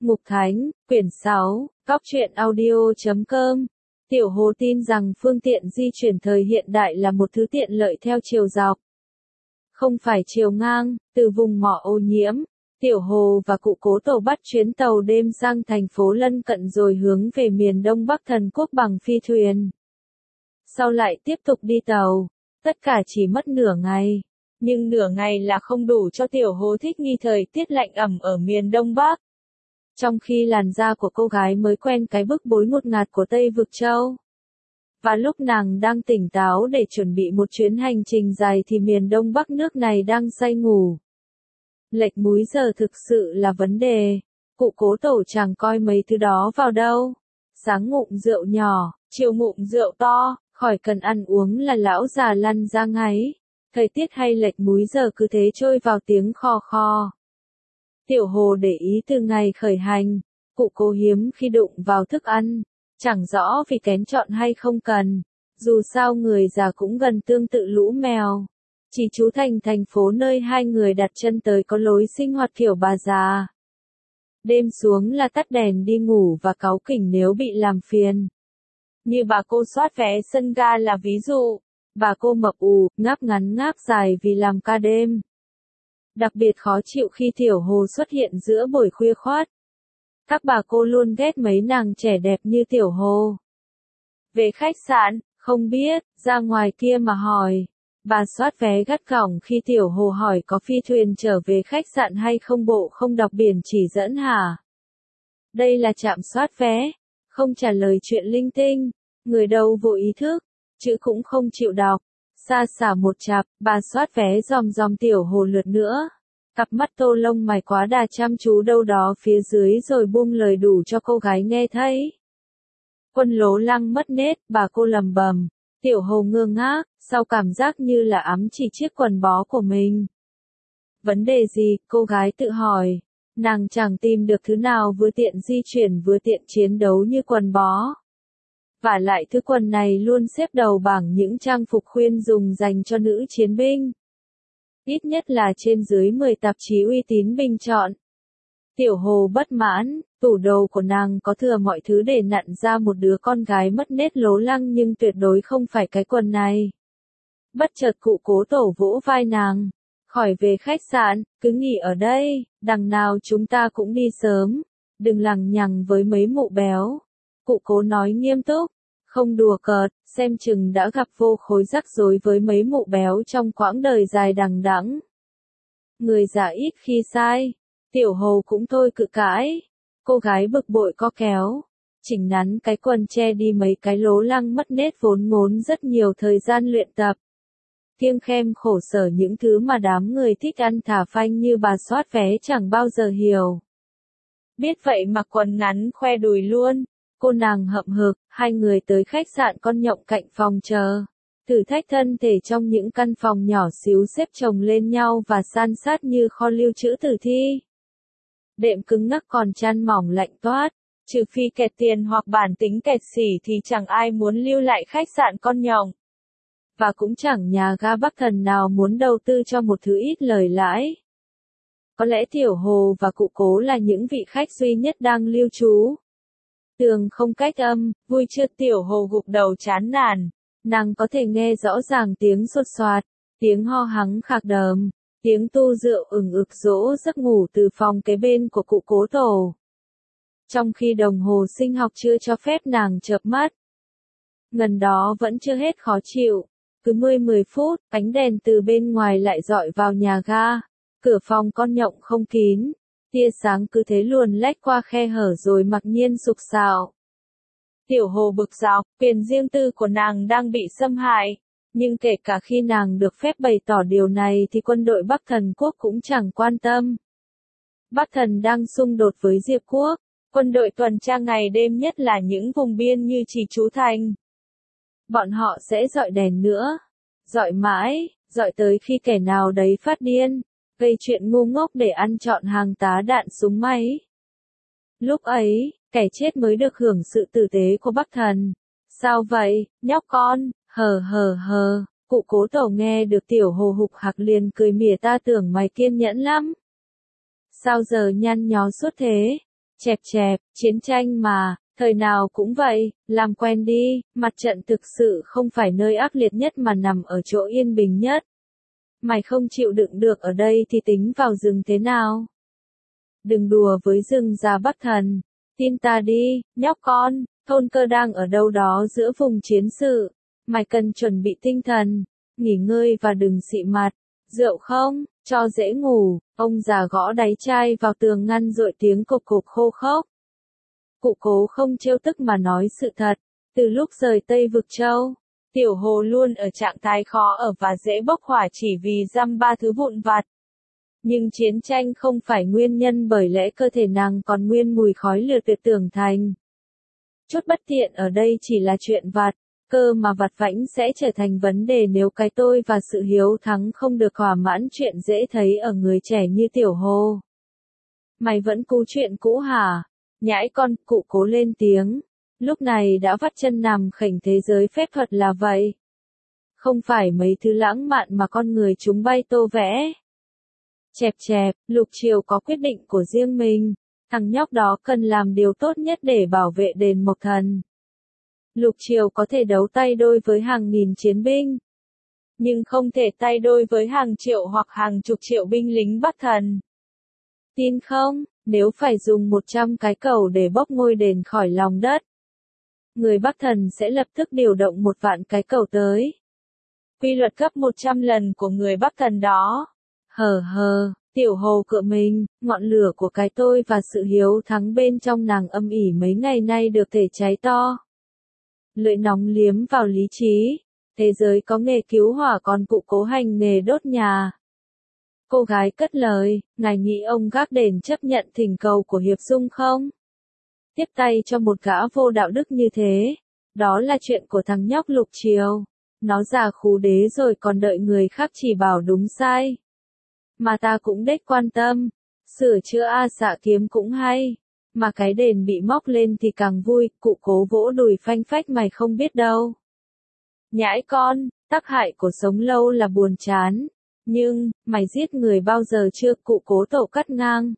Mục Thánh, quyển 6, cóc truyện audio.com. Tiểu Hồ tin rằng phương tiện di chuyển thời hiện đại là một thứ tiện lợi theo chiều dọc, không phải chiều ngang. Từ vùng mỏ ô nhiễm, Tiểu Hồ và cụ Cố Tổ bắt chuyến tàu đêm sang thành phố lân cận rồi hướng về miền Đông Bắc Thần Quốc bằng phi thuyền. Sau lại tiếp tục đi tàu, tất cả chỉ mất nửa ngày. Nhưng nửa ngày là không đủ cho Tiểu Hồ thích nghi thời tiết lạnh ẩm ở miền Đông Bắc. Trong khi làn da của cô gái mới quen cái bức bối ngột ngạt của Tây Vực Châu. Và lúc nàng đang tỉnh táo để chuẩn bị một chuyến hành trình dài thì miền Đông Bắc nước này đang say ngủ. Lệch múi giờ thực sự là vấn đề. Cụ Cố Tổ chẳng coi mấy thứ đó vào đâu. Sáng ngụm rượu nhỏ, chiều ngụm rượu to, khỏi cần ăn uống là lão già lăn ra ngáy. Thời tiết hay lệch múi giờ cứ thế trôi vào tiếng khò khò. Tiểu Hồ để ý từ ngày khởi hành, cụ Cố hiếm khi đụng vào thức ăn, chẳng rõ vì kén chọn hay không cần. Dù sao người già cũng gần tương tự lũ mèo. Chỉ chú thành phố nơi hai người đặt chân tới có lối sinh hoạt kiểu bà già. Đêm xuống là tắt đèn đi ngủ và cáu kỉnh nếu bị làm phiền. Như bà cô soát vé sân ga là ví dụ. Bà cô mập ù, ngáp ngắn ngáp dài vì làm ca đêm. Đặc biệt khó chịu khi Tiểu Hồ xuất hiện giữa buổi khuya khoắt. Các bà cô luôn ghét mấy nàng trẻ đẹp như Tiểu Hồ. Về khách sạn, không biết, ra ngoài kia mà hỏi. Bà soát vé gắt gỏng khi Tiểu Hồ hỏi có phi thuyền trở về khách sạn hay không, bộ không đọc biển chỉ dẫn hả? Đây là trạm soát vé, không trả lời chuyện linh tinh, người đâu vô ý thức, chữ cũng không chịu đọc. Xa xả một chặp, bà soát vé dòm Tiểu Hồ lượt nữa. Cặp mắt tô lông mày quá đà chăm chú đâu đó phía dưới rồi buông lời đủ cho cô gái nghe thấy. Quân Lố Lăng mất nết, bà cô lầm bầm. Tiểu Hồ ngơ ngác, sau cảm giác như là ấm chỉ chiếc quần bó của mình. Vấn đề gì, cô gái tự hỏi. Nàng chẳng tìm được thứ nào vừa tiện di chuyển vừa tiện chiến đấu như quần bó. Vả lại thứ quần này luôn xếp đầu bảng những trang phục khuyên dùng dành cho nữ chiến binh. Ít nhất là trên dưới 10 tạp chí uy tín bình chọn. Tiểu Hồ bất mãn, tủ đồ của nàng có thừa mọi thứ để nặn ra một đứa con gái mất nết lố lăng nhưng tuyệt đối không phải cái quần này. Bất chợt cụ Cố Tổ vỗ vai nàng. Khỏi về khách sạn, cứ nghỉ ở đây, đằng nào chúng ta cũng đi sớm. Đừng lằng nhằng với mấy mụ béo. Cụ Cố nói nghiêm túc. Không đùa cợt, xem chừng đã gặp vô khối rắc rối với mấy mụ béo trong quãng đời dài đằng đẵng. Người già ít khi sai. Tiểu Hồ cũng thôi cự cãi. Cô gái bực bội co kéo. Chỉnh nắn cái quần che đi mấy cái lố lăng mất nết vốn ngốn rất nhiều thời gian luyện tập. Kiêng khem khổ sở những thứ mà đám người thích ăn thả phanh như bà soát vé chẳng bao giờ hiểu. Biết vậy mặc quần ngắn khoe đùi luôn. Cô nàng hậm hực, hai người tới khách sạn con nhộng cạnh phòng chờ. Thử thách thân thể trong những căn phòng nhỏ xíu xếp chồng lên nhau và san sát như kho lưu trữ tử thi. Đệm cứng ngắc còn chăn mỏng lạnh toát. Trừ phi kẹt tiền hoặc bản tính kẹt xỉ thì chẳng ai muốn lưu lại khách sạn con nhộng. Và cũng chẳng nhà ga Bắc Thần nào muốn đầu tư cho một thứ ít lời lãi. Có lẽ Tiểu Hồ và cụ Cố là những vị khách duy nhất đang lưu trú. Tường không cách âm, vui chưa? Tiểu Hồ gục đầu chán nản. Nàng có thể nghe rõ ràng tiếng sột soạt, tiếng ho hắng khạc đờm, tiếng tu rượu ực dỗ giấc ngủ từ phòng kế bên của cụ Cố Tổ. Trong khi đồng hồ sinh học chưa cho phép nàng chợp mắt. Ngần đó vẫn chưa hết khó chịu. Cứ 10 phút, ánh đèn từ bên ngoài lại dọi vào nhà ga. Cửa phòng con nhộng không kín. Tia sáng cứ thế luồn lách qua khe hở rồi mặc nhiên sục sạo. Tiểu Hồ bực dọc, quyền riêng tư của nàng đang bị xâm hại. Nhưng kể cả khi nàng được phép bày tỏ điều này thì quân đội Bắc Thần Quốc cũng chẳng quan tâm. Bắc Thần đang xung đột với Diệp Quốc. Quân đội tuần tra ngày đêm nhất là những vùng biên như Trì Chú Thành. Bọn họ sẽ dọi đèn nữa. Dọi mãi, dọi tới khi kẻ nào đấy phát điên. Gây chuyện ngu ngốc để ăn trọn hàng tá đạn súng máy. Lúc ấy, kẻ chết mới được hưởng sự tử tế của Bắc Thần. Sao vậy, nhóc con, hờ. Cụ Cố Tổ nghe được Tiểu Hồ hục hạc liền cười mỉa, ta tưởng mày kiên nhẫn lắm. Sao giờ nhăn nhó suốt thế? Chẹp chẹp, chiến tranh mà, thời nào cũng vậy, làm quen đi, mặt trận thực sự không phải nơi ác liệt nhất mà nằm ở chỗ yên bình nhất. Mày không chịu đựng được ở đây thì tính vào rừng thế nào? Đừng đùa với rừng già Bắc Thần. Tin ta đi, nhóc con, thôn cơ đang ở đâu đó giữa vùng chiến sự. Mày cần chuẩn bị tinh thần, nghỉ ngơi và đừng xị mặt. Rượu không, cho dễ ngủ. Ông già gõ đáy chai vào tường ngăn dội tiếng cộc cộc khô khốc. Cụ Cố không trêu tức mà nói sự thật. Từ lúc rời Tây Vực Châu, Tiểu Hồ luôn ở trạng thái khó ở và dễ bốc hỏa chỉ vì dăm ba thứ vụn vặt. Nhưng chiến tranh không phải nguyên nhân bởi lẽ cơ thể nàng còn nguyên mùi khói lửa tuyệt tưởng thành. Chút bất tiện ở đây chỉ là chuyện vặt, cơ mà vặt vãnh sẽ trở thành vấn đề nếu cái tôi và sự hiếu thắng không được thỏa mãn. Chuyện dễ thấy ở người trẻ như Tiểu Hồ. Mày vẫn cú chuyện cũ hả? Nhãi con, Cụ Cố lên tiếng. Lúc này đã vắt chân nằm khểnh thế giới phép thuật là vậy. Không phải mấy thứ lãng mạn mà con người chúng bay tô vẽ. Chẹp chẹp, Lục Triều có quyết định của riêng mình. Thằng nhóc đó cần làm điều tốt nhất để bảo vệ đền Mộc Thần. Lục Triều có thể đấu tay đôi với hàng nghìn chiến binh. Nhưng không thể tay đôi với hàng triệu hoặc hàng chục triệu binh lính Bắc Thần. Tin không, nếu phải dùng 100 cái cầu để bốc ngôi đền khỏi lòng đất, người Bắc Thần sẽ lập tức điều động 1.000 cái cầu tới. Quy luật gấp 100 lần của người Bắc Thần đó. Hờ hờ, Tiểu Hồ cựa mình, ngọn lửa của cái tôi và sự hiếu thắng bên trong nàng âm ỉ mấy ngày nay được thể cháy to. Lưỡi nóng liếm vào lý trí. Thế giới có nghề cứu hỏa còn Cụ Cố hành nghề đốt nhà. Cô gái cất lời, ngài nghĩ ông gác đền chấp nhận thỉnh cầu của Hiệp Dung không? Tiếp tay cho một gã vô đạo đức như thế. Đó là chuyện của thằng nhóc Lục Triều. Nó già khú đế rồi còn đợi người khác chỉ bảo đúng sai. Mà ta cũng đếch quan tâm. Sửa chữa A Xạ Kiếm cũng hay. Mà cái đền bị móc lên thì càng vui. Cụ Cố vỗ đùi phanh phách, mày không biết đâu. Nhãi con, tác hại của sống lâu là buồn chán. Nhưng, mày giết người bao giờ chưa? Cụ Cố tổ cắt ngang.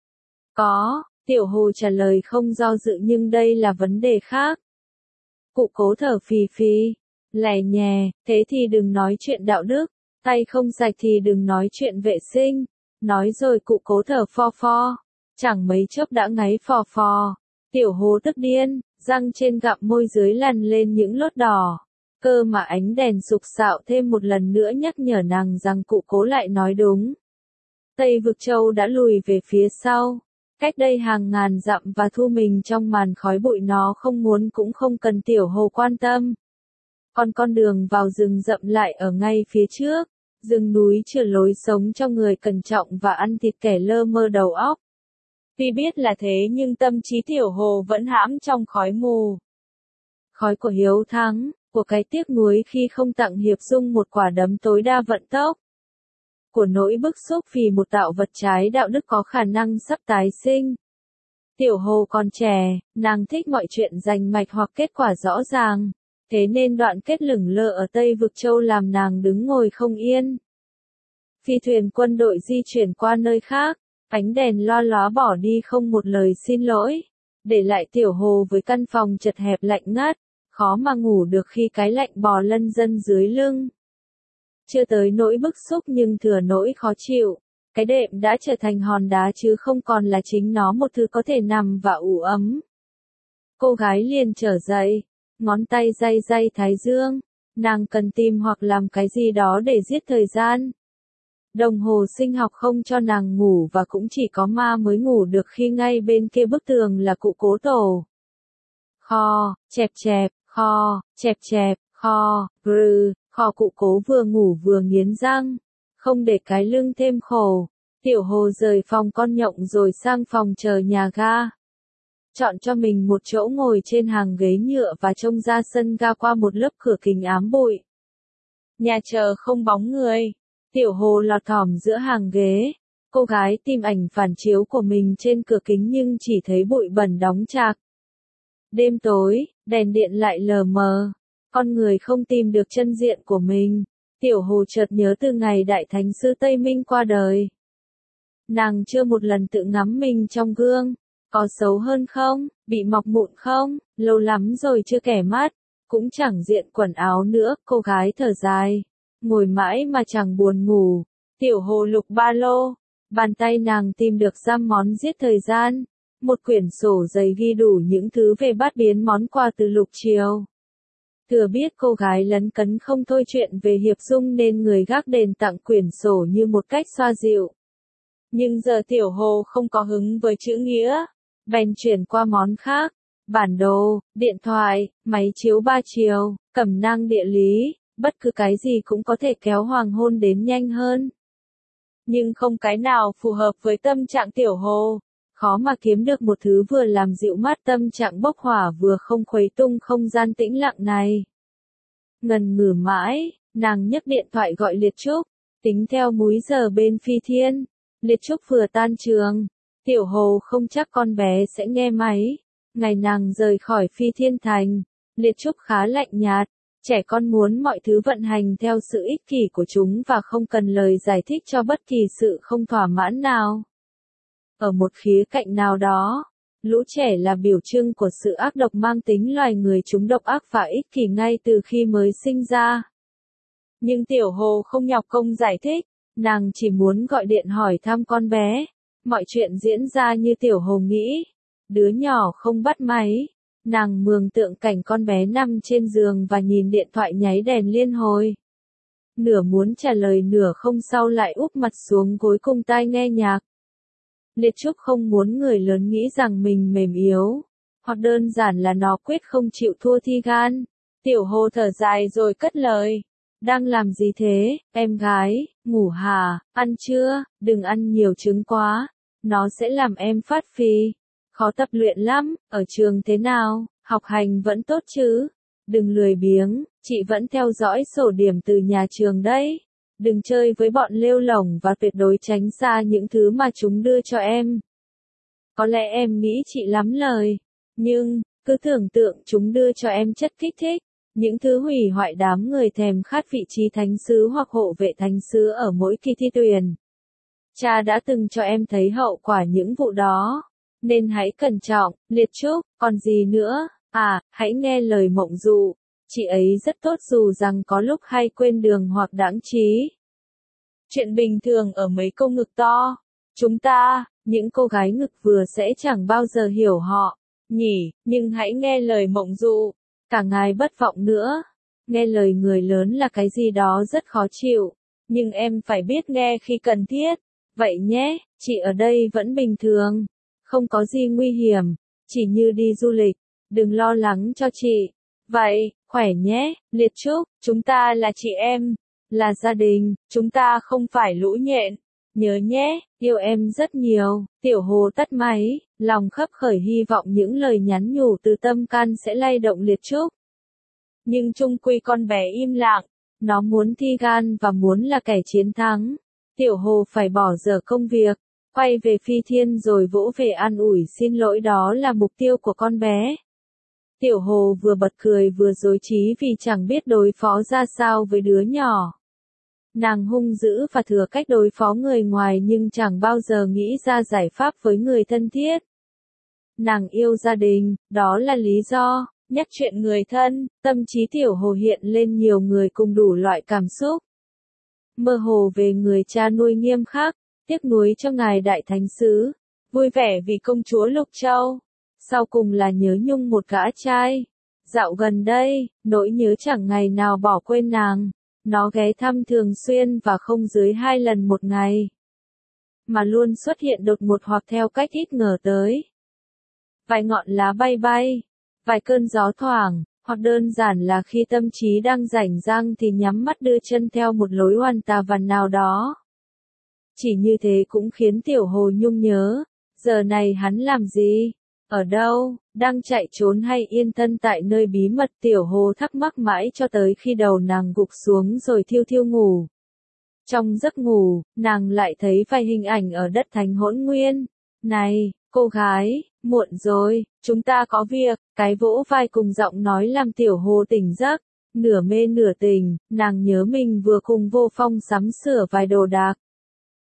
Có, Tiểu Hồ trả lời không do dự, nhưng đây là vấn đề khác. Cụ Cố thở phì phì, lẻ nhè, thế thì đừng nói chuyện đạo đức, tay không sạch thì đừng nói chuyện vệ sinh. Nói rồi Cụ Cố thở pho pho, chẳng mấy chốc đã ngáy phò phò. Tiểu Hồ tức điên, răng trên gặm môi dưới lằn lên những lốt đỏ. Cơ mà ánh đèn sục sạo thêm một lần nữa nhắc nhở nàng rằng Cụ Cố lại nói đúng. Tây Vực Châu đã lùi về phía sau, cách đây hàng ngàn dặm và thu mình trong màn khói bụi, nó không muốn cũng không cần Tiểu Hồ quan tâm. Còn con đường vào rừng rậm lại ở ngay phía trước, rừng núi chừa lối sống cho người cẩn trọng và ăn thịt kẻ lơ mơ đầu óc. Tuy biết là thế nhưng tâm trí Tiểu Hồ vẫn hãm trong khói mù. Khói của hiếu thắng, của cái tiếc nuối khi không tặng Hiệp Dung một quả đấm tối đa vận tốc. Của nỗi bức xúc vì một tạo vật trái đạo đức có khả năng sắp tái sinh. Tiểu Hồ còn trẻ, nàng thích mọi chuyện rành mạch hoặc kết quả rõ ràng. Thế nên đoạn kết lửng lơ ở Tây Vực Châu làm nàng đứng ngồi không yên. Phi thuyền quân đội di chuyển qua nơi khác, ánh đèn lo ló bỏ đi không một lời xin lỗi. Để lại Tiểu Hồ với căn phòng chật hẹp lạnh ngắt, khó mà ngủ được khi cái lạnh bò lân dân dưới lưng. Chưa tới nỗi bức xúc nhưng thừa nỗi khó chịu. Cái đệm đã trở thành hòn đá chứ không còn là chính nó một thứ có thể nằm và ủ ấm. Cô gái liền trở dậy, ngón tay day day thái dương. Nàng cần tìm hoặc làm cái gì đó để giết thời gian. Đồng hồ sinh học không cho nàng ngủ và cũng chỉ có ma mới ngủ được khi ngay bên kia bức tường là Cụ Cố tổ. Kho, chẹp chẹp, kho, chẹp chẹp, kho, kho. Cụ Cố vừa ngủ vừa nghiến răng, không để cái lưng thêm khổ. Tiểu Hồ rời phòng con nhộng rồi sang phòng chờ nhà ga. Chọn cho mình một chỗ ngồi trên hàng ghế nhựa và trông ra sân ga qua một lớp cửa kính ám bụi. Nhà chờ không bóng người. Tiểu Hồ lọt thỏm giữa hàng ghế. Cô gái tìm ảnh phản chiếu của mình trên cửa kính nhưng chỉ thấy bụi bẩn đóng chạc. Đêm tối, đèn điện lại lờ mờ. Con người không tìm được chân diện của mình. Tiểu Hồ chợt nhớ từ ngày Đại Thánh Sư Tây Minh qua đời. Nàng chưa một lần tự ngắm mình trong gương. Có xấu hơn không? Bị mọc mụn không? Lâu lắm rồi chưa kẻ mắt. Cũng chẳng diện quần áo nữa, cô gái thở dài. Ngồi mãi mà chẳng buồn ngủ. Tiểu Hồ lục ba lô. Bàn tay nàng tìm được giam món giết thời gian. Một quyển sổ dày ghi đủ những thứ về bát biến món quà từ Lục Triều. Thừa biết cô gái lấn cấn không thôi chuyện về Hiệp Dung nên người gác đền tặng quyển sổ như một cách xoa dịu. Nhưng giờ Tiểu Hồ không có hứng với chữ nghĩa, bèn chuyển qua món khác. Bản đồ, điện thoại, máy chiếu 3 chiều, cẩm nang địa lý, bất cứ cái gì cũng có thể kéo hoàng hôn đến nhanh hơn. Nhưng không cái nào phù hợp với tâm trạng Tiểu Hồ. Khó mà kiếm được một thứ vừa làm dịu mát tâm trạng bốc hỏa vừa không khuấy tung không gian tĩnh lặng này. Ngần ngừ mãi, nàng nhấc điện thoại gọi Liệt Trúc, tính theo múi giờ bên Phi Thiên. Liệt Trúc vừa tan trường, Tiểu Hồ không chắc con bé sẽ nghe máy. Ngày nàng rời khỏi Phi Thiên Thành, Liệt Trúc khá lạnh nhạt. Trẻ con muốn mọi thứ vận hành theo sự ích kỷ của chúng và không cần lời giải thích cho bất kỳ sự không thỏa mãn nào. Ở một khía cạnh nào đó, lũ trẻ là biểu trưng của sự ác độc mang tính loài người, chúng độc ác và ích kỷ ngay từ khi mới sinh ra. Nhưng Tiểu Hồ không nhọc công giải thích, nàng chỉ muốn gọi điện hỏi thăm con bé. Mọi chuyện diễn ra như Tiểu Hồ nghĩ. Đứa nhỏ không bắt máy. Nàng mường tượng cảnh con bé nằm trên giường và nhìn điện thoại nháy đèn liên hồi. Nửa muốn trả lời nửa không, sau lại úp mặt xuống gối cùng tai nghe nhạc. Liệt Trúc không muốn người lớn nghĩ rằng mình mềm yếu, hoặc đơn giản là nó quyết không chịu thua thi gan. Tiểu Hồ thở dài rồi cất lời. Đang làm gì thế, em gái, ngủ hả, ăn chưa, đừng ăn nhiều trứng quá, nó sẽ làm em phát phì. Khó tập luyện lắm, ở trường thế nào, học hành vẫn tốt chứ? Đừng lười biếng, chị vẫn theo dõi sổ điểm từ nhà trường đấy. Đừng chơi với bọn lêu lổng và tuyệt đối tránh xa những thứ mà chúng đưa cho em. Có lẽ em nghĩ chị lắm lời, nhưng, cứ tưởng tượng chúng đưa cho em chất kích thích, những thứ hủy hoại đám người thèm khát vị trí thánh sứ hoặc hộ vệ thánh sứ ở mỗi kỳ thi tuyển. Cha đã từng cho em thấy hậu quả những vụ đó, nên hãy cẩn trọng, Liệt Trúc, còn gì nữa, hãy nghe lời Mộng Dụ. Chị ấy rất tốt dù rằng có lúc hay quên đường hoặc đãng trí. Chuyện bình thường ở mấy cô ngực to. Chúng ta, những cô gái ngực vừa sẽ chẳng bao giờ hiểu họ, nhỉ, nhưng hãy nghe lời Mộng Dụ. Cả ngài bất vọng nữa. Nghe lời người lớn là cái gì đó rất khó chịu, nhưng em phải biết nghe khi cần thiết. Vậy nhé, chị ở đây vẫn bình thường. Không có gì nguy hiểm, chỉ như đi du lịch. Đừng lo lắng cho chị. Vậy, khỏe nhé, Liệt Trúc, chúng ta là chị em, là gia đình, chúng ta không phải lũ nhện. Nhớ nhé, yêu em rất nhiều. Tiểu Hồ tắt máy, lòng khấp khởi hy vọng những lời nhắn nhủ từ tâm can sẽ lay động Liệt Trúc. Nhưng chung quy con bé im lặng, nó muốn thi gan và muốn là kẻ chiến thắng. Tiểu Hồ phải bỏ dở công việc, quay về Phi Thiên rồi vỗ về an ủi xin lỗi, đó là mục tiêu của con bé. Tiểu Hồ vừa bật cười vừa rối trí vì chẳng biết đối phó ra sao với đứa nhỏ. Nàng hung dữ và thừa cách đối phó người ngoài nhưng chẳng bao giờ nghĩ ra giải pháp với người thân thiết. Nàng yêu gia đình, đó là lý do. Nhắc chuyện người thân, tâm trí Tiểu Hồ hiện lên nhiều người cùng đủ loại cảm xúc. Mơ hồ về người cha nuôi nghiêm khắc, tiếc nuối cho ngài đại thánh sứ, vui vẻ vì công chúa Lục Châu. Sau cùng là nhớ nhung một gã trai. Dạo gần đây, nỗi nhớ chẳng ngày nào bỏ quên nàng. Nó ghé thăm thường xuyên và không dưới 2 lần một ngày. Mà luôn xuất hiện đột ngột hoặc theo cách ít ngờ tới. Vài ngọn lá bay bay, vài cơn gió thoảng, hoặc đơn giản là khi tâm trí đang rảnh rang thì nhắm mắt đưa chân theo một lối hoàn tà vằn nào đó. Chỉ như thế cũng khiến Tiểu Hồ nhung nhớ. Giờ này hắn làm gì? Ở đâu? Đang chạy trốn hay yên thân tại nơi bí mật? Tiểu Hồ thắc mắc mãi cho tới khi đầu nàng gục xuống rồi thiêu thiêu ngủ. Trong giấc ngủ, nàng lại thấy vài hình ảnh ở đất Thánh Hỗn Nguyên. Này, cô gái, muộn rồi, chúng ta có việc. Cái vỗ vai cùng giọng nói làm Tiểu Hồ tỉnh giấc. Nửa mê nửa tỉnh, nàng nhớ mình vừa cùng Vô Phong sắm sửa vài đồ đạc.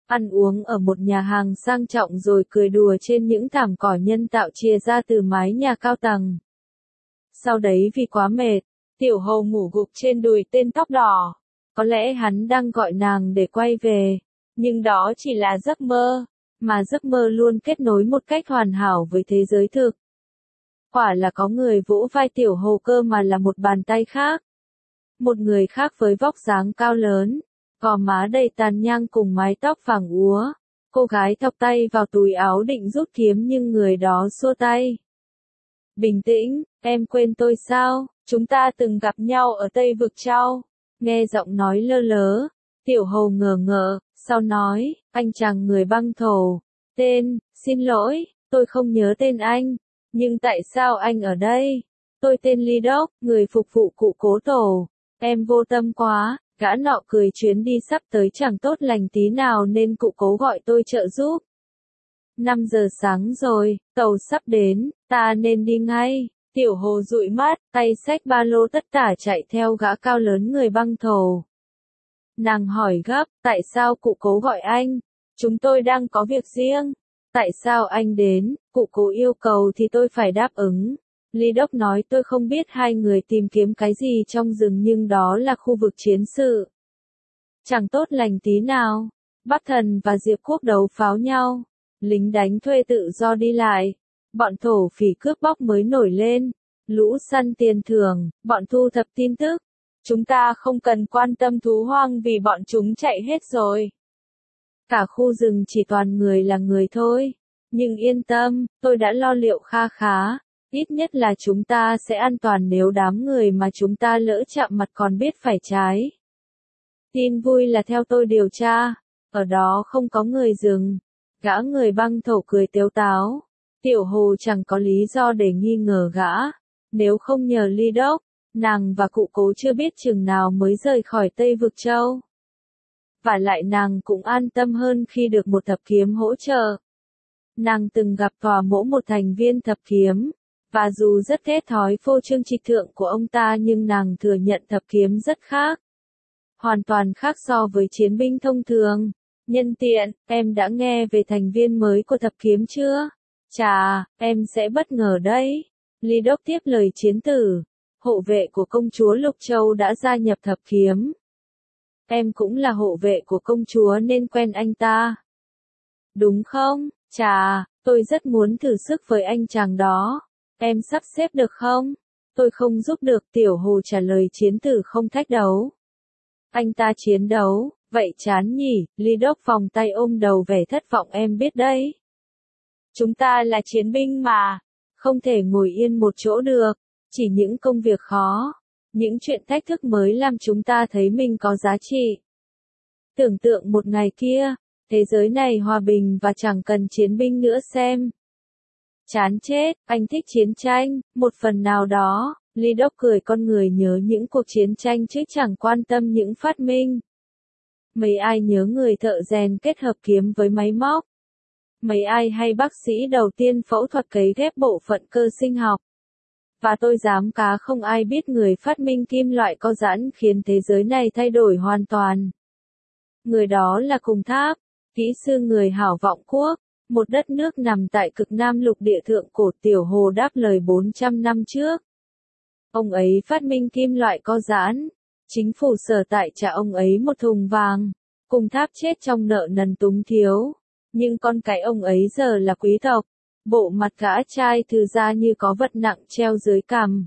ăn uống ở một nhà hàng sang trọng rồi cười đùa trên những thảm cỏ nhân tạo chìa ra từ mái nhà cao tầng. Sau đấy vì quá mệt, Tiểu Hồ ngủ gục trên đùi tên tóc đỏ. Có lẽ hắn đang gọi nàng để quay về, nhưng đó chỉ là giấc mơ, mà giấc mơ luôn kết nối một cách hoàn hảo với thế giới thực. Quả là có người vỗ vai Tiểu Hồ cơ mà là một bàn tay khác. Một người khác với vóc dáng cao lớn, gò má đầy tàn nhang cùng mái tóc vàng úa. Cô gái thọc tay vào túi áo định rút kiếm nhưng người đó xua tay. Bình tĩnh, em quên tôi sao? Chúng ta từng gặp nhau ở Tây Vực Châu. Nghe giọng nói lơ lớ, Tiểu Hồ ngờ ngợ, sau nói, anh chàng người băng thổ. Tên, xin lỗi, tôi không nhớ tên anh. Nhưng tại sao anh ở đây? Tôi tên Ly Đốc, người phục vụ cụ Cố Tổ. Em vô tâm quá, gã nọ cười, chuyến đi sắp tới chẳng tốt lành tí nào nên cụ Cố gọi tôi trợ giúp. 5 giờ sáng rồi, tàu sắp đến, ta nên đi ngay. Tiểu Hồ dụi mắt, tay xách ba lô tất tả chạy theo gã cao lớn người băng thổ. Nàng hỏi gấp, tại sao cụ Cố gọi anh? Chúng tôi đang có việc riêng. Tại sao anh đến? Cụ Cố yêu cầu thì tôi phải đáp ứng. Ly Đốc nói, tôi không biết hai người tìm kiếm cái gì trong rừng nhưng đó là khu vực chiến sự. Chẳng tốt lành tí nào. Bắc Thần và Diệp Quốc đấu pháo nhau. Lính đánh thuê tự do đi lại. Bọn thổ phỉ cướp bóc mới nổi lên. Lũ săn tiền thưởng, bọn thu thập tin tức. Chúng ta không cần quan tâm thú hoang vì bọn chúng chạy hết rồi. Cả khu rừng chỉ toàn người là người thôi. Nhưng yên tâm, tôi đã lo liệu kha khá. Ít nhất là chúng ta sẽ an toàn nếu đám người mà chúng ta lỡ chạm mặt còn biết phải trái. Tin vui là theo tôi điều tra, ở đó không có người rừng. Gã người băng thổ cười tếu táo. Tiểu Hồ chẳng có lý do để nghi ngờ gã. Nếu không nhờ Ly Đốc, nàng và cụ Cố chưa biết chừng nào mới rời khỏi Tây Vực Châu. Và lại nàng cũng an tâm hơn khi được một thập kiếm hỗ trợ. Nàng từng gặp tòa mỗ một thành viên thập kiếm, và dù rất ghét thói phô trương trịch thượng của ông ta nhưng nàng thừa nhận thập kiếm rất khác. Hoàn toàn khác so với chiến binh thông thường. Nhân tiện, em đã nghe về thành viên mới của thập kiếm chưa? Chà, em sẽ bất ngờ đấy. Ly Đốc tiếp lời chiến tử. Hộ vệ của công chúa Lục Châu đã gia nhập thập kiếm. Em cũng là hộ vệ của công chúa nên quen anh ta. Đúng không? Chà, tôi rất muốn thử sức với anh chàng đó. Em sắp xếp được không? Tôi không giúp được, Tiểu Hồ trả lời chiến tử không thách đấu. Anh ta chiến đấu, vậy chán nhỉ, Ly Đốc vòng tay ôm đầu vẻ thất vọng, em biết đấy. Chúng ta là chiến binh mà, không thể ngồi yên một chỗ được, chỉ những công việc khó, những chuyện thách thức mới làm chúng ta thấy mình có giá trị. Tưởng tượng một ngày kia, thế giới này hòa bình và chẳng cần chiến binh nữa xem. Chán chết, anh thích chiến tranh, một phần nào đó. Ly Đốc cười, con người nhớ những cuộc chiến tranh chứ chẳng quan tâm những phát minh. Mấy ai nhớ người thợ rèn kết hợp kiếm với máy móc? Mấy ai hay bác sĩ đầu tiên phẫu thuật cấy ghép bộ phận cơ sinh học? Và tôi dám cá không ai biết người phát minh kim loại co giãn khiến thế giới này thay đổi hoàn toàn. Người đó là Cùng Tháp, kỹ sư người Hảo Vọng Quốc, một đất nước nằm tại cực nam lục địa thượng cổ. Tiểu Hồ đáp lời 400 năm trước. Ông ấy phát minh kim loại co giãn. Chính phủ sở tại trả ông ấy một thùng vàng. Cùng Tháp chết trong nợ nần túng thiếu. Nhưng con cái ông ấy giờ là quý tộc. Bộ mặt gã trai thư ra như có vật nặng treo dưới cằm.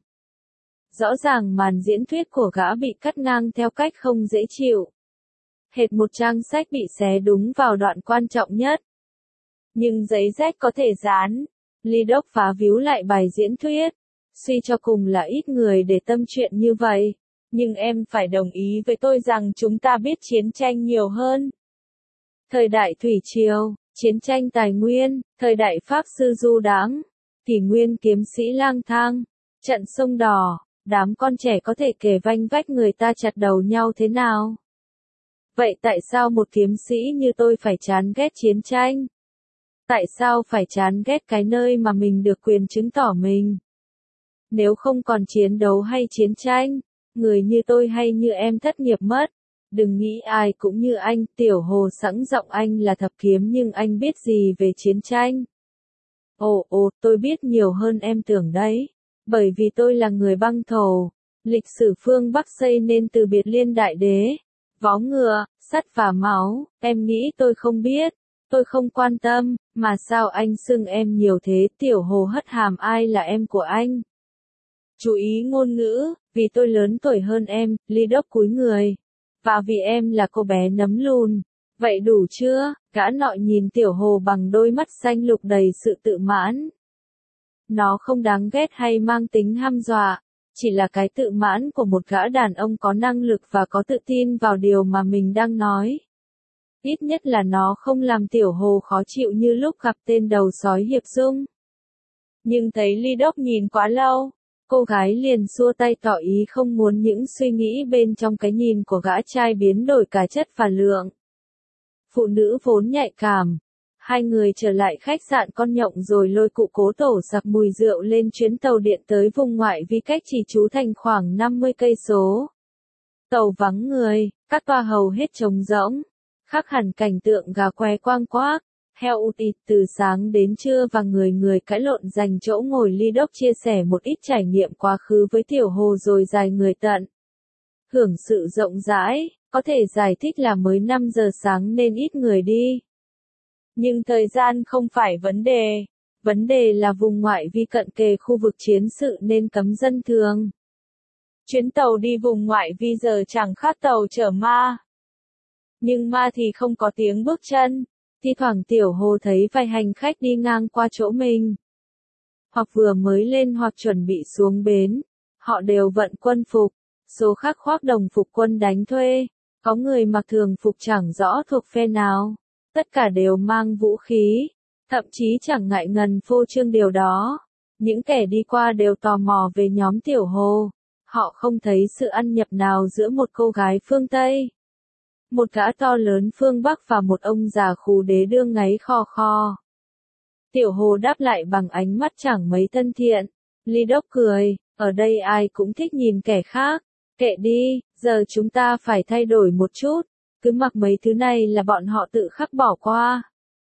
Rõ ràng màn diễn thuyết của gã bị cắt ngang theo cách không dễ chịu. Hệt một trang sách bị xé đúng vào đoạn quan trọng nhất. Nhưng giấy rách có thể dán. Ly Đốc phá víu lại bài diễn thuyết. Suy cho cùng là ít người để tâm chuyện như vậy. Nhưng em phải đồng ý với tôi rằng chúng ta biết chiến tranh nhiều hơn. Thời đại Thủy Triều, chiến tranh tài nguyên, thời đại Pháp sư du đãng, kỷ nguyên kiếm sĩ lang thang, trận sông đỏ, đám con trẻ có thể kể vanh vách người ta chặt đầu nhau thế nào. Vậy tại sao một kiếm sĩ như tôi phải chán ghét chiến tranh? Tại sao phải chán ghét cái nơi mà mình được quyền chứng tỏ mình? Nếu không còn chiến đấu hay chiến tranh, người như tôi hay như em thất nghiệp mất. Đừng nghĩ ai cũng như anh, Tiểu Hồ sẵn giọng anh là thập kiếm nhưng anh biết gì về chiến tranh. Ồ, tôi biết nhiều hơn em tưởng đấy. Bởi vì tôi là người băng thổ. Lịch sử phương Bắc xây nên từ biệt liên đại đế. Vó ngựa, sắt và máu, em nghĩ tôi không biết. Tôi không quan tâm, mà sao anh xưng em nhiều thế? Tiểu Hồ hất hàm, ai là em của anh? Chú ý ngôn ngữ, vì tôi lớn tuổi hơn em, Ly Đốc cúi người. Và vì em là cô bé nấm lùn. Vậy đủ chưa? Gã nọ nhìn Tiểu Hồ bằng đôi mắt xanh lục đầy sự tự mãn. Nó không đáng ghét hay mang tính hăm dọa, chỉ là cái tự mãn của một gã đàn ông có năng lực và có tự tin vào điều mà mình đang nói. Ít nhất là nó không làm Tiểu Hồ khó chịu như lúc gặp tên đầu sói Hiệp Dung. Nhưng thấy Ly Đốc nhìn quá lâu, cô gái liền xua tay tỏ ý không muốn những suy nghĩ bên trong cái nhìn của gã trai biến đổi cả chất và lượng. Phụ nữ vốn nhạy cảm. Hai người trở lại khách sạn Con Nhộng rồi lôi cụ Cố Tổ sặc mùi rượu lên chuyến tàu điện tới vùng ngoại vi cách Trì Chú Thành khoảng 50 cây số. Tàu vắng người, các toa hầu hết trống rỗng, khác hẳn cảnh tượng gà que quang quác, heo ụt ịt từ sáng đến trưa và người người cãi lộn giành chỗ ngồi. Ly Đốc chia sẻ một ít trải nghiệm quá khứ với Tiểu Hồ rồi dài người tận. Hưởng sự rộng rãi, có thể giải thích là mới 5 giờ sáng nên ít người đi. Nhưng thời gian không phải vấn đề là vùng ngoại vi cận kề khu vực chiến sự nên cấm dân thường. Chuyến tàu đi vùng ngoại vi giờ chẳng khác tàu chở ma. Nhưng ma thì không có tiếng bước chân, thi thoảng Tiểu Hồ thấy vài hành khách đi ngang qua chỗ mình. Hoặc vừa mới lên hoặc chuẩn bị xuống bến, họ đều vận quân phục, số khác khoác đồng phục quân đánh thuê, có người mặc thường phục chẳng rõ thuộc phe nào. Tất cả đều mang vũ khí, thậm chí chẳng ngại ngần phô trương điều đó. Những kẻ đi qua đều tò mò về nhóm Tiểu Hồ. Họ không thấy sự ăn nhập nào giữa một cô gái phương Tây, một gã to lớn phương Bắc và một ông già khù đế đương ngáy khò khò. Tiểu Hồ đáp lại bằng ánh mắt chẳng mấy thân thiện. Ly Đốc cười, ở đây ai cũng thích nhìn kẻ khác. Kệ đi, giờ chúng ta phải thay đổi một chút. Cứ mặc mấy thứ này là bọn họ tự khắc bỏ qua.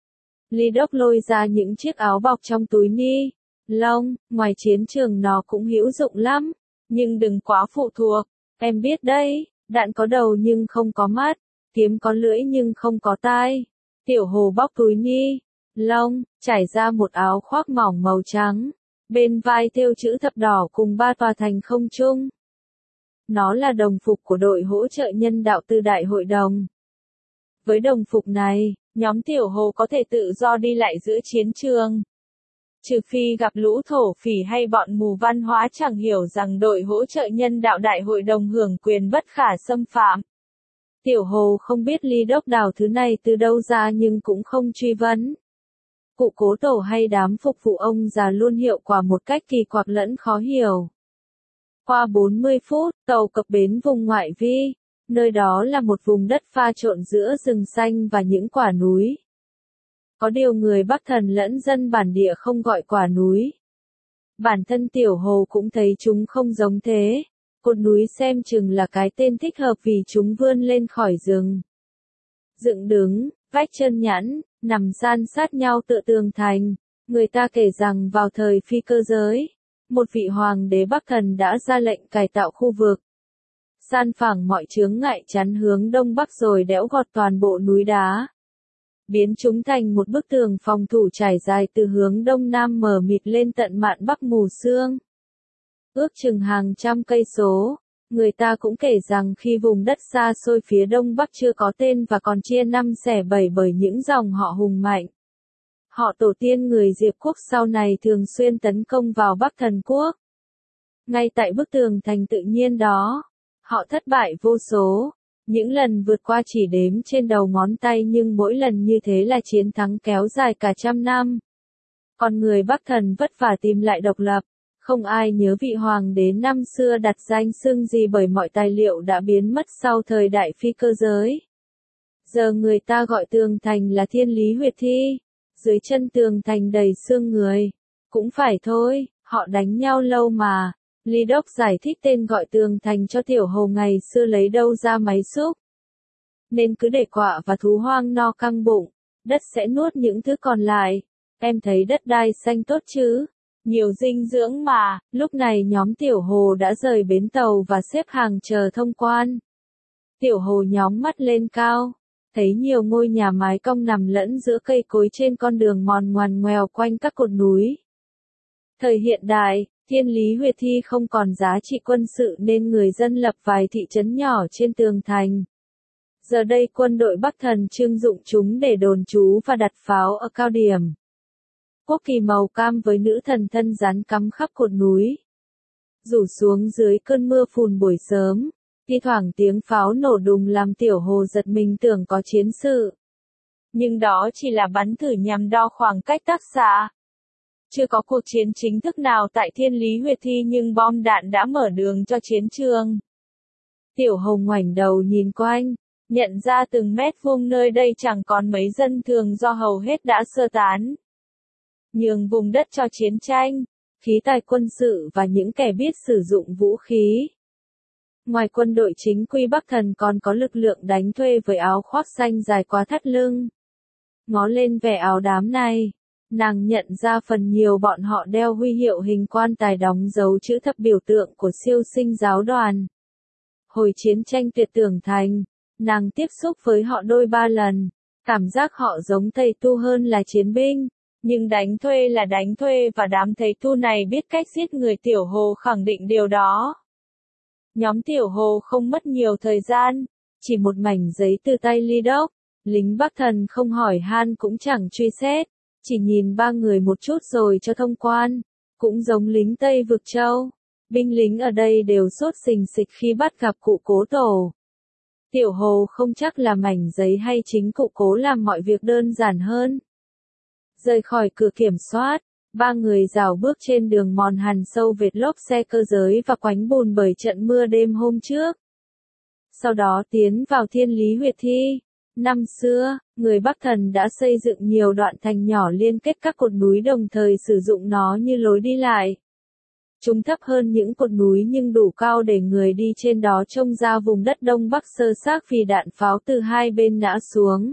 Ly Đốc lôi ra những chiếc áo bọc trong túi ni lông, ngoài chiến trường nó cũng hữu dụng lắm, nhưng đừng quá phụ thuộc. Em biết đấy, đạn có đầu nhưng không có mắt, kiếm có lưỡi nhưng không có tai. Tiểu Hồ bóc túi ni lông, trải ra một áo khoác mỏng màu trắng, bên vai thêu chữ thập đỏ cùng 3 tòa thành không trung. Nó là đồng phục của đội hỗ trợ nhân đạo từ Đại hội đồng. Với đồng phục này, nhóm Tiểu Hồ có thể tự do đi lại giữa chiến trường. Trừ phi gặp lũ thổ phỉ hay bọn mù văn hóa chẳng hiểu rằng đội hỗ trợ nhân đạo Đại hội đồng hưởng quyền bất khả xâm phạm. Tiểu Hồ không biết Ly Đốc đào thứ này từ đâu ra nhưng cũng không truy vấn. Cụ Cố Tổ hay đám phục vụ ông già luôn hiệu quả một cách kỳ quặc lẫn khó hiểu. Qua 40 phút, tàu cập bến vùng ngoại vi. Nơi đó là một vùng đất pha trộn giữa rừng xanh và những quả núi. Có điều người Bắc Thần lẫn dân bản địa không gọi quả núi. Bản thân Tiểu Hồ cũng thấy chúng không giống thế. Cột núi xem chừng là cái tên thích hợp vì chúng vươn lên khỏi rừng. Dựng đứng, vách chân nhẵn, nằm san sát nhau tựa tường thành. Người ta kể rằng vào thời phi cơ giới, một vị hoàng đế Bắc Thần đã ra lệnh cải tạo khu vực. San phẳng mọi chướng ngại chắn hướng đông bắc rồi đẽo gọt toàn bộ núi đá. Biến chúng thành một bức tường phòng thủ trải dài từ hướng đông nam mờ mịt lên tận mạn bắc mù sương. Ước chừng hàng trăm cây số, người ta cũng kể rằng khi vùng đất xa xôi phía đông bắc chưa có tên và còn chia năm xẻ bảy bởi những dòng họ hùng mạnh. Họ tổ tiên người Diệp quốc sau này thường xuyên tấn công vào Bắc Thần quốc. Ngay tại bức tường thành tự nhiên đó, họ thất bại vô số, những lần vượt qua chỉ đếm trên đầu ngón tay nhưng mỗi lần như thế là chiến thắng kéo dài cả trăm năm. Còn người Bắc Thần vất vả tìm lại độc lập, không ai nhớ vị hoàng đế năm xưa đặt danh xưng gì bởi mọi tài liệu đã biến mất sau thời đại phi cơ giới. Giờ người ta gọi tường thành là Thiên Lý Huyệt Thi, dưới chân tường thành đầy xương người. Cũng phải thôi, họ đánh nhau lâu mà. Ly Đốc giải thích tên gọi tường thành cho Tiểu Hồ ngày xưa lấy đâu ra máy xúc. nên cứ để quạ và thú hoang no căng bụng, đất sẽ nuốt những thứ còn lại. Em thấy đất đai xanh tốt chứ? Nhiều dinh dưỡng mà. Lúc này nhóm Tiểu Hồ đã rời bến tàu và xếp hàng chờ thông quan. Tiểu Hồ nhóng mắt lên cao, thấy nhiều ngôi nhà mái cong nằm lẫn giữa cây cối trên con đường mòn ngoằn ngoèo quanh các cột núi. Thời hiện đại, Thiên Lý Huyệt Thi không còn giá trị quân sự nên người dân lập vài thị trấn nhỏ trên tường thành. Giờ đây quân đội Bắc Thần trưng dụng chúng để đồn trú và đặt pháo ở cao điểm. Quốc kỳ màu cam với nữ thần thân rắn cắm khắp cột núi. Rủ xuống dưới cơn mưa phùn buổi sớm, thi thoảng tiếng pháo nổ đùng làm Tiểu Hồ giật mình tưởng có chiến sự. Nhưng đó chỉ là bắn thử nhằm đo khoảng cách tác xạ. Chưa có cuộc chiến chính thức nào tại Thiên Lý Huyệt Thi nhưng bom đạn đã mở đường cho chiến trường. Tiểu Hồ ngoảnh đầu nhìn quanh, nhận ra từng mét vuông nơi đây chẳng còn mấy dân thường do hầu hết đã sơ tán. Nhường vùng đất cho chiến tranh, khí tài quân sự và những kẻ biết sử dụng vũ khí. Ngoài quân đội chính quy Bắc Thần còn có lực lượng đánh thuê với áo khoác xanh dài quá thắt lưng. Ngó lên vẻ áo đám này, nàng nhận ra phần nhiều bọn họ đeo huy hiệu hình quan tài đóng dấu chữ thập biểu tượng của siêu sinh giáo đoàn. Hồi chiến tranh Tuyệt Tưởng Thành, nàng tiếp xúc với họ đôi ba lần, cảm giác họ giống thầy tu hơn là chiến binh. Nhưng đánh thuê là đánh thuê và đám thầy tu này biết cách giết người. Tiểu Hồ khẳng định điều đó. Nhóm Tiểu Hồ không mất nhiều thời gian, chỉ một mảnh giấy từ tay Ly Đốc. Lính Bắc Thần không hỏi han cũng chẳng truy xét, chỉ nhìn ba người một chút rồi cho thông quan. Cũng giống lính Tây Vực Châu, binh lính ở đây đều sốt sình sịch khi bắt gặp cụ Cố Tổ. Tiểu Hồ không chắc là mảnh giấy hay chính cụ Cố làm mọi việc đơn giản hơn. Rời khỏi cửa kiểm soát, ba người rảo bước trên đường mòn hằn sâu vệt lốp xe cơ giới và quánh bùn bởi trận mưa đêm hôm trước. Sau đó tiến vào Thiên Lý Huyệt Thi. Năm xưa, người Bắc Thần đã xây dựng nhiều đoạn thành nhỏ liên kết các cột núi đồng thời sử dụng nó như lối đi lại. Chúng thấp hơn những cột núi nhưng đủ cao để người đi trên đó trông ra vùng đất Đông Bắc sơ xác vì đạn pháo từ hai bên nã xuống.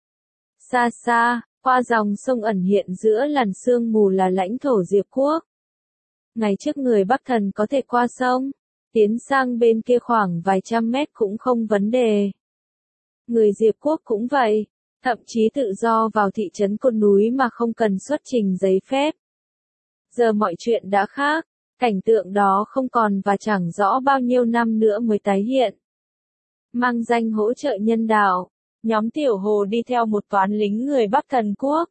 Xa xa, qua dòng sông ẩn hiện giữa làn sương mù là lãnh thổ Diệp Quốc. Ngày trước người Bắc Thần có thể qua sông, tiến sang bên kia khoảng vài trăm mét cũng không vấn đề. Người Diệp Quốc cũng vậy, thậm chí tự do vào thị trấn cột núi mà không cần xuất trình giấy phép. Giờ mọi chuyện đã khác, cảnh tượng đó không còn và chẳng rõ bao nhiêu năm nữa mới tái hiện. Mang danh hỗ trợ nhân đạo, nhóm Tiểu Hồ đi theo một toán lính người Bắc Thần Quốc.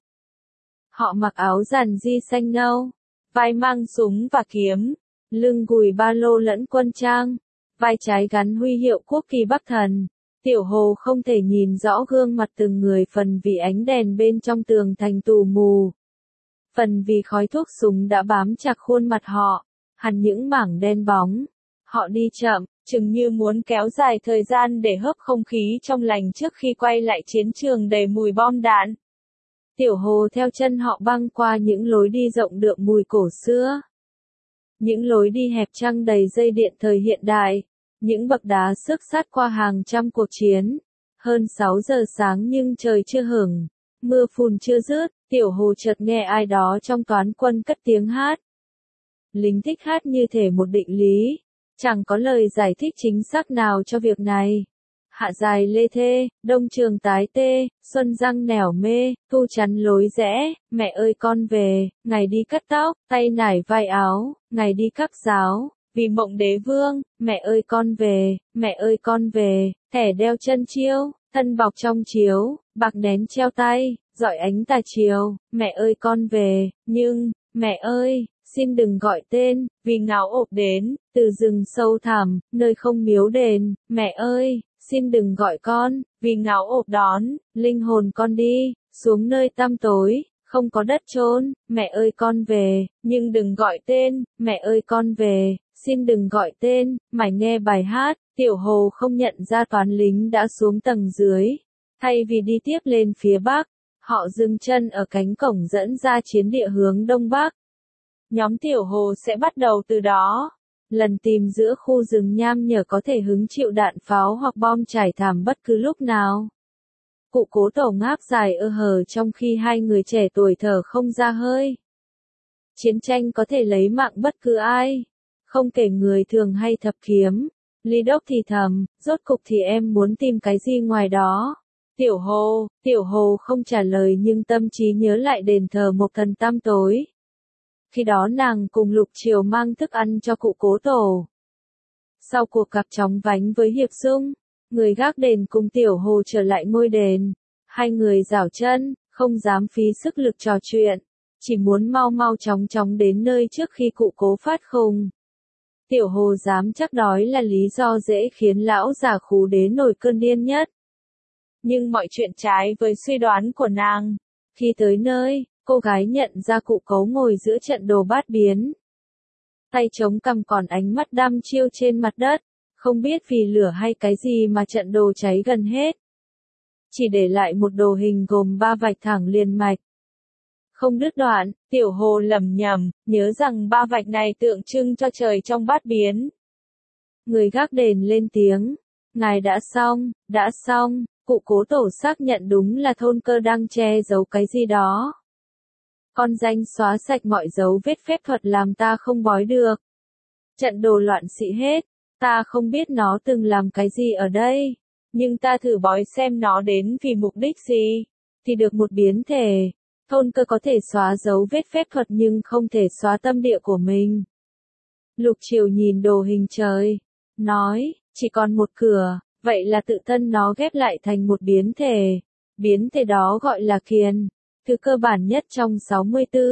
Họ mặc áo giản di xanh nâu, vai mang súng và kiếm, lưng gùi ba lô lẫn quân trang, vai trái gắn huy hiệu quốc kỳ Bắc Thần. Tiểu Hồ không thể nhìn rõ gương mặt từng người phần vì ánh đèn bên trong tường thành tù mù. Phần vì khói thuốc súng đã bám chặt khuôn mặt họ, hằn những mảng đen bóng. Họ đi chậm, chừng như muốn kéo dài thời gian để hớp không khí trong lành trước khi quay lại chiến trường đầy mùi bom đạn. Tiểu Hồ theo chân họ băng qua những lối đi rộng đượm mùi cổ xưa. Những lối đi hẹp trăng đầy dây điện thời hiện đại. Những bậc đá xước sát qua hàng trăm cuộc chiến. Hơn 6 giờ sáng nhưng trời chưa hửng, mưa phùn chưa dứt, Tiểu Hồ chợt nghe ai đó trong toán quân cất tiếng hát. Lính thích hát như thể một định lý, chẳng có lời giải thích chính xác nào cho việc này. Hạ dài lê thê, đông trường tái tê, xuân răng nẻo mê, thu chắn lối rẽ, mẹ ơi con về, ngày đi cắt tóc, tay nải vai áo, ngày đi cắt giáo. Vì mộng đế vương, mẹ ơi con về, mẹ ơi con về, thẻ đeo chân chiêu, thân bọc trong chiếu, bạc nén treo tay, dọi ánh tà chiều, mẹ ơi con về, nhưng, mẹ ơi, xin đừng gọi tên, vì ngáo ộp đến, từ rừng sâu thẳm, nơi không miếu đền, mẹ ơi, xin đừng gọi con, vì ngáo ộp đón, linh hồn con đi, xuống nơi tăm tối. Không có đất chôn, mẹ ơi con về, nhưng đừng gọi tên, mẹ ơi con về, xin đừng gọi tên, mải nghe bài hát. Tiểu Hồ không nhận ra toán lính đã xuống tầng dưới. Thay vì đi tiếp lên phía bắc, họ dừng chân ở cánh cổng dẫn ra chiến địa hướng đông bắc. Nhóm Tiểu Hồ sẽ bắt đầu từ đó. lần tìm giữa khu rừng nham nhở có thể hứng chịu đạn pháo hoặc bom trải thảm bất cứ lúc nào. Cụ Cố Tổ ngáp dài hờ trong khi hai người trẻ tuổi thở không ra hơi. Chiến tranh có thể lấy mạng bất cứ ai, không kể người thường hay thập kiếm. Lý Đốc thì thầm, rốt cục thì em muốn tìm cái gì ngoài đó? Tiểu Hồ không trả lời nhưng tâm trí nhớ lại đền thờ Mộc Thần tăm tối. Khi đó nàng cùng Lục Triều mang thức ăn cho cụ Cố Tổ. Sau cuộc gặp chóng vánh với Hiệp Dung, người gác đền cùng Tiểu Hồ trở lại ngôi đền. Hai người giảo chân, không dám phí sức lực trò chuyện, chỉ muốn mau mau chóng đến nơi trước khi cụ Cố phát khùng. Tiểu Hồ dám chắc đói là lý do dễ khiến lão già Khú Đế nổi cơn điên nhất. Nhưng mọi chuyện trái với suy đoán của nàng. Khi tới nơi, cô gái nhận ra cụ Cố ngồi giữa trận đồ bát biến. Tay chống cằm còn ánh mắt đăm chiêu trên mặt đất, không biết vì lửa hay cái gì mà trận đồ cháy gần hết. Chỉ để lại một đồ hình gồm 3 vạch thẳng liền mạch. Không đứt đoạn, Tiểu Hồ lẩm nhẩm, nhớ rằng 3 vạch này tượng trưng cho trời trong bát biến. Người gác đền lên tiếng, ngài đã xong, cụ Cố Tổ xác nhận đúng là Thôn Cơ đang che giấu cái gì đó. Con danh xóa sạch mọi dấu vết phép thuật làm ta không bói được. Trận đồ loạn xị hết, ta không biết nó từng làm cái gì ở đây, nhưng ta thử bói xem nó đến vì mục đích gì, thì được một biến thể. Thôn Cơ có thể xóa dấu vết phép thuật nhưng không thể xóa tâm địa của mình. Lục Triều nhìn đồ hình trời, nói, chỉ còn một cửa, vậy là tự thân nó ghép lại thành một biến thể. Biến thể đó gọi là kiền, thứ cơ bản nhất trong 64.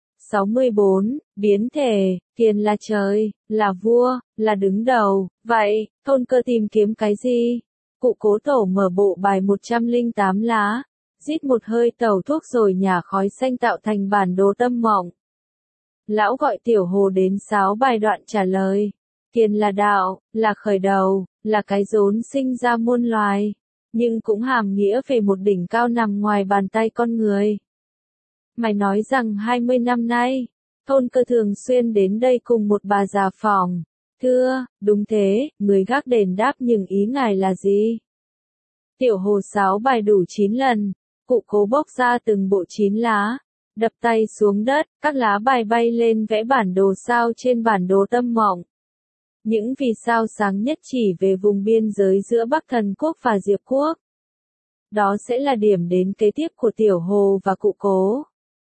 64, biến thể, kiền là trời, là vua, là đứng đầu. Vậy, Thôn Cơ tìm kiếm cái gì? Cụ Cố Tổ mở bộ bài 108 lá, rít một hơi tẩu thuốc rồi nhả khói xanh tạo thành bản đồ tâm mộng. Lão gọi Tiểu Hồ đến sáo bài đoạn trả lời. Kiền là đạo, là khởi đầu, là cái rốn sinh ra muôn loài, nhưng cũng hàm nghĩa về một đỉnh cao nằm ngoài bàn tay con người. Mày nói rằng 20 năm nay, Thôn Cơ thường xuyên đến đây cùng một bà già phỏng. Thưa, đúng thế, người gác đền đáp, nhưng ý ngài là gì? Tiểu Hồ sáo bài đủ 9 lần, cụ Cố bốc ra từng bộ 9 lá, đập tay xuống đất, các lá bài bay lên vẽ bản đồ sao trên bản đồ tâm mộng. Những vì sao sáng nhất chỉ về vùng biên giới giữa Bắc Thần Quốc và Diệp Quốc. Đó sẽ là điểm đến kế tiếp của Tiểu Hồ và cụ Cố.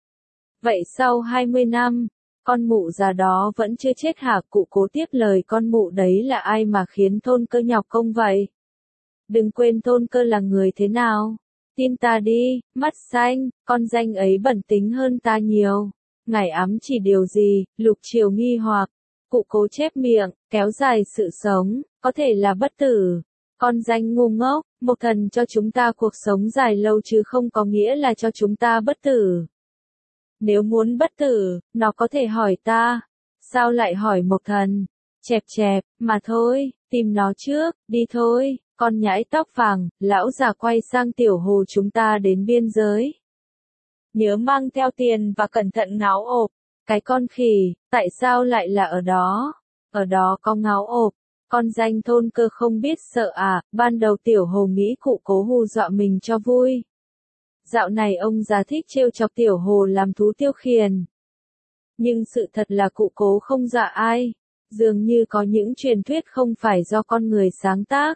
Vậy sau 20 năm, con mụ già đó vẫn chưa chết hả? Cụ Cố tiếp lời, con mụ đấy là ai mà khiến Thôn Cơ nhọc công vậy? Đừng quên Thôn Cơ là người thế nào. Tin ta đi, mắt xanh, con danh ấy bẩn tính hơn ta nhiều. Ngài ám chỉ điều gì? Lục Triều nghi hoặc. Cụ Cố chép miệng, kéo dài sự sống, có thể là bất tử. Con danh ngu ngốc, Mộc Thần cho chúng ta cuộc sống dài lâu chứ không có nghĩa là cho chúng ta bất tử. Nếu muốn bất tử, nó có thể hỏi ta. Sao lại hỏi Mộc Thần? Chẹp, mà thôi, tìm nó trước, đi thôi. Con nhãi tóc vàng, lão già quay sang Tiểu Hồ, chúng ta đến biên giới. Nhớ mang theo tiền và cẩn thận ngáo ộp. Cái con khỉ, tại sao lại là ở đó? Ở đó có ngáo ộp. Con danh Thôn Cơ không biết sợ à? Ban đầu Tiểu Hồ nghĩ cụ Cố hù dọa mình cho vui. Dạo này ông già thích trêu chọc Tiểu Hồ làm thú tiêu khiển. Nhưng sự thật là cụ Cố không dọa ai. Dường như có những truyền thuyết không phải do con người sáng tác.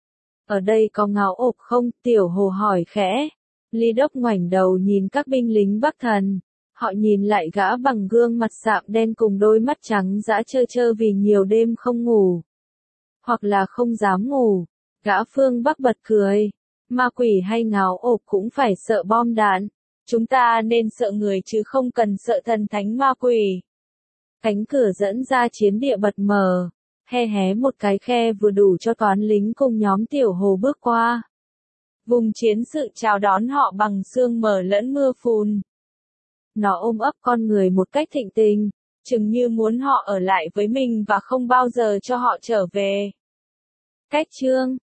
Ở đây có ngáo ộp không? Tiểu Hồ hỏi khẽ. Lý Đốc ngoảnh đầu nhìn các binh lính Bắc Thần. Họ nhìn lại gã bằng gương mặt sạm đen cùng đôi mắt trắng dã trơ vì nhiều đêm không ngủ. Hoặc là không dám ngủ. Gã phương Bắc bật cười. Ma quỷ hay ngáo ộp cũng phải sợ bom đạn. Chúng ta nên sợ người chứ không cần sợ thần thánh ma quỷ. Cánh cửa dẫn ra chiến địa bật mở. Hé một cái khe vừa đủ cho toán lính cùng nhóm Tiểu Hồ bước qua. Vùng chiến sự chào đón họ bằng sương mờ lẫn mưa phùn. Nó ôm ấp con người một cách thịnh tình, chừng như muốn họ ở lại với mình và không bao giờ cho họ trở về. Cách chương